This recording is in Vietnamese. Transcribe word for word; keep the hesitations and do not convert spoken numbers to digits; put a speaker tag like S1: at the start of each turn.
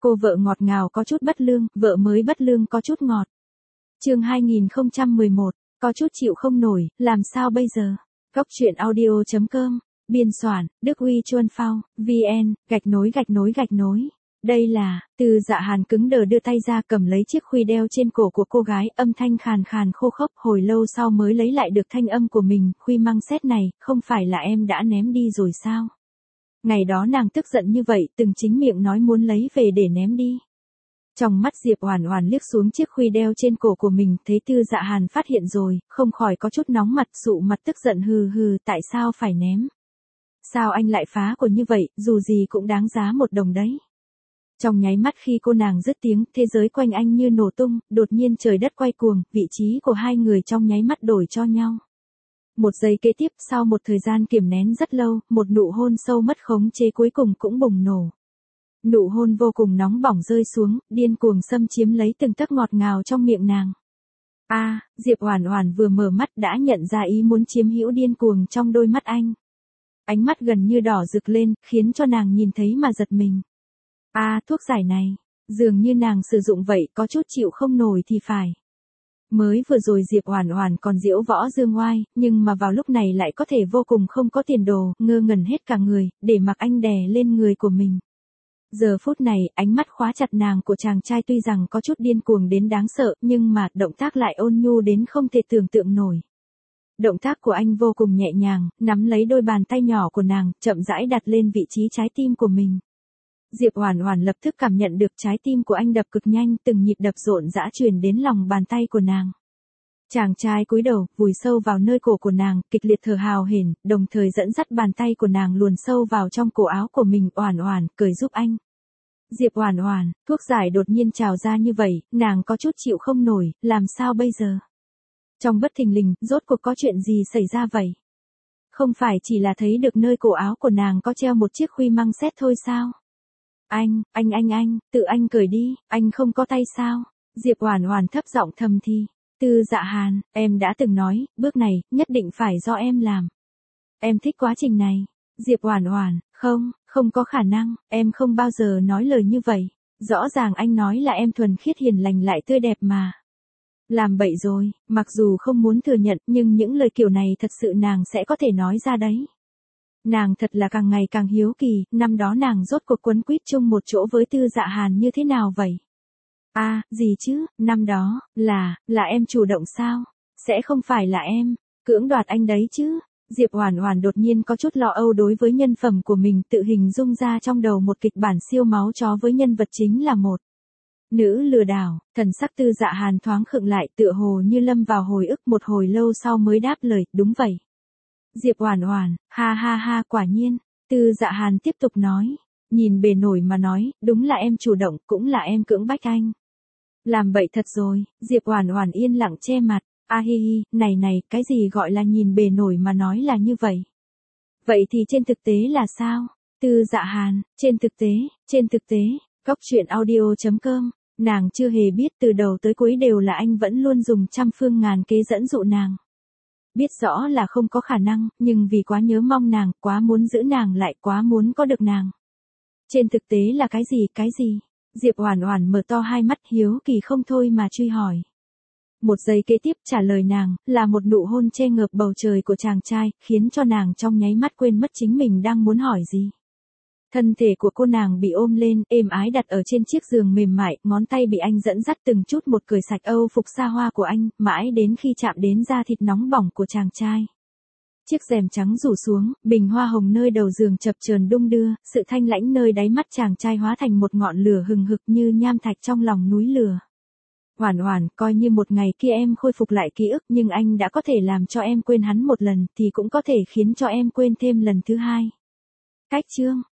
S1: Cô vợ ngọt ngào có chút bất lương, vợ mới bất lương có chút ngọt. Chương hai nghìn không trăm mười một, có chút chịu không nổi, làm sao bây giờ? Góc truyện audio chấm com, biên soạn, Đức Huy Chuân Phao, vn, gạch nối gạch nối gạch nối. Đây là, Từ Dạ Hàn cứng đờ đưa tay ra cầm lấy chiếc khuy đeo trên cổ của cô gái, âm thanh khàn khàn khô khốc, hồi lâu sau mới lấy lại được thanh âm của mình, khuy măng xét này, không phải là em đã ném đi rồi sao? Ngày đó nàng tức giận như vậy, từng chính miệng nói muốn lấy về để ném đi. Trong mắt Diệp Oản Oản liếc xuống chiếc khuy đeo trên cổ của mình, thấy Tư Dạ Hàn phát hiện rồi, không khỏi có chút nóng mặt, sụ mặt tức giận hừ hừ, tại sao phải ném? Sao anh lại phá của như vậy, dù gì cũng đáng giá một đồng đấy. Trong nháy mắt khi cô nàng dứt tiếng, thế giới quanh anh như nổ tung, đột nhiên trời đất quay cuồng, vị trí của hai người trong nháy mắt đổi cho nhau. Một giây kế tiếp, sau một thời gian kiềm nén rất lâu, một nụ hôn sâu mất khống chế cuối cùng cũng bùng nổ. Nụ hôn vô cùng nóng bỏng rơi xuống, điên cuồng xâm chiếm lấy từng tấc ngọt ngào trong miệng nàng. A, à, Diệp Oản Oản vừa mở mắt đã nhận ra ý muốn chiếm hữu điên cuồng trong đôi mắt anh. Ánh mắt gần như đỏ rực lên, khiến cho nàng nhìn thấy mà giật mình. A, à, thuốc giải này, dường như nàng sử dụng vậy, có chút chịu không nổi thì phải. Mới vừa rồi Diệp Oản Oản còn diễu võ dương oai, nhưng mà vào lúc này lại có thể vô cùng không có tiền đồ, ngơ ngẩn hết cả người, để mặc anh đè lên người của mình. Giờ phút này, ánh mắt khóa chặt nàng của chàng trai tuy rằng có chút điên cuồng đến đáng sợ, nhưng mà động tác lại ôn nhu đến không thể tưởng tượng nổi. Động tác của anh vô cùng nhẹ nhàng, nắm lấy đôi bàn tay nhỏ của nàng, chậm rãi đặt lên vị trí trái tim của mình. Diệp Oản Oản lập tức cảm nhận được trái tim của anh đập cực nhanh, từng nhịp đập rộn rã truyền đến lòng bàn tay của nàng. Chàng trai cúi đầu, vùi sâu vào nơi cổ của nàng, kịch liệt thở hào hển, đồng thời dẫn dắt bàn tay của nàng luồn sâu vào trong cổ áo của mình. Oản Oản, cởi giúp anh. Diệp Oản Oản, thuốc giải đột nhiên trào ra như vậy, nàng có chút chịu không nổi, làm sao bây giờ? Trong bất thình lình, rốt cuộc có chuyện gì xảy ra vậy? Không phải chỉ là thấy được nơi cổ áo của nàng có treo một chiếc khuy măng xét thôi sao? Anh, anh anh anh, tự anh cởi đi, anh không có tay sao? Diệp Oản Oản thấp giọng thầm thì. Tư Dạ Hàn, em đã từng nói, bước này, nhất định phải do em làm. Em thích quá trình này. Diệp Oản Oản, không, không có khả năng, em không bao giờ nói lời như vậy. Rõ ràng anh nói là em thuần khiết hiền lành lại tươi đẹp mà. Làm bậy rồi, mặc dù không muốn thừa nhận, nhưng những lời kiểu này thật sự nàng sẽ có thể nói ra đấy. Nàng thật là càng ngày càng hiếu kỳ, năm đó nàng rốt cuộc quấn quýt chung một chỗ với Tư Dạ Hàn như thế nào vậy? A, à, gì chứ, năm đó, là, là em chủ động sao? Sẽ không phải là em, cưỡng đoạt anh đấy chứ? Diệp Oản Oản đột nhiên có chút lo âu đối với nhân phẩm của mình, tự hình dung ra trong đầu một kịch bản siêu máu chó với nhân vật chính là một nữ lừa đảo. Thần sắc Tư Dạ Hàn thoáng khựng lại, tựa hồ như lâm vào hồi ức, một hồi lâu sau mới đáp lời, đúng vậy. Diệp Oản Oản, ha ha ha, quả nhiên. Tư Dạ Hàn tiếp tục nói, nhìn bề nổi mà nói, đúng là em chủ động, cũng là em cưỡng bách anh. Làm bậy thật rồi. Diệp Oản Oản yên lặng che mặt. A hi hi, này này, cái gì gọi là nhìn bề nổi mà nói là như vậy? Vậy thì trên thực tế là sao? Tư Dạ Hàn, trên thực tế, trên thực tế, góc truyện audio chấm com, nàng chưa hề biết từ đầu tới cuối đều là anh vẫn luôn dùng trăm phương ngàn kế dẫn dụ nàng. Biết rõ là không có khả năng, nhưng vì quá nhớ mong nàng, quá muốn giữ nàng lại, quá muốn có được nàng. Trên thực tế là cái gì, cái gì? Diệp Oản Oản mở to hai mắt hiếu kỳ không thôi mà truy hỏi. Một giây kế tiếp trả lời nàng, là một nụ hôn che ngợp bầu trời của chàng trai, khiến cho nàng trong nháy mắt quên mất chính mình đang muốn hỏi gì. Thân thể của cô nàng bị ôm lên, êm ái đặt ở trên chiếc giường mềm mại, ngón tay bị anh dẫn dắt từng chút một cởi sạch âu phục xa hoa của anh, mãi đến khi chạm đến da thịt nóng bỏng của chàng trai. Chiếc rèm trắng rủ xuống, bình hoa hồng nơi đầu giường chập chờn đung đưa, sự thanh lãnh nơi đáy mắt chàng trai hóa thành một ngọn lửa hừng hực như nham thạch trong lòng núi lửa. Oản Oản, coi như một ngày kia em khôi phục lại ký ức, nhưng anh đã có thể làm cho em quên hắn một lần, thì cũng có thể khiến cho em quên thêm lần thứ hai. Cách chương,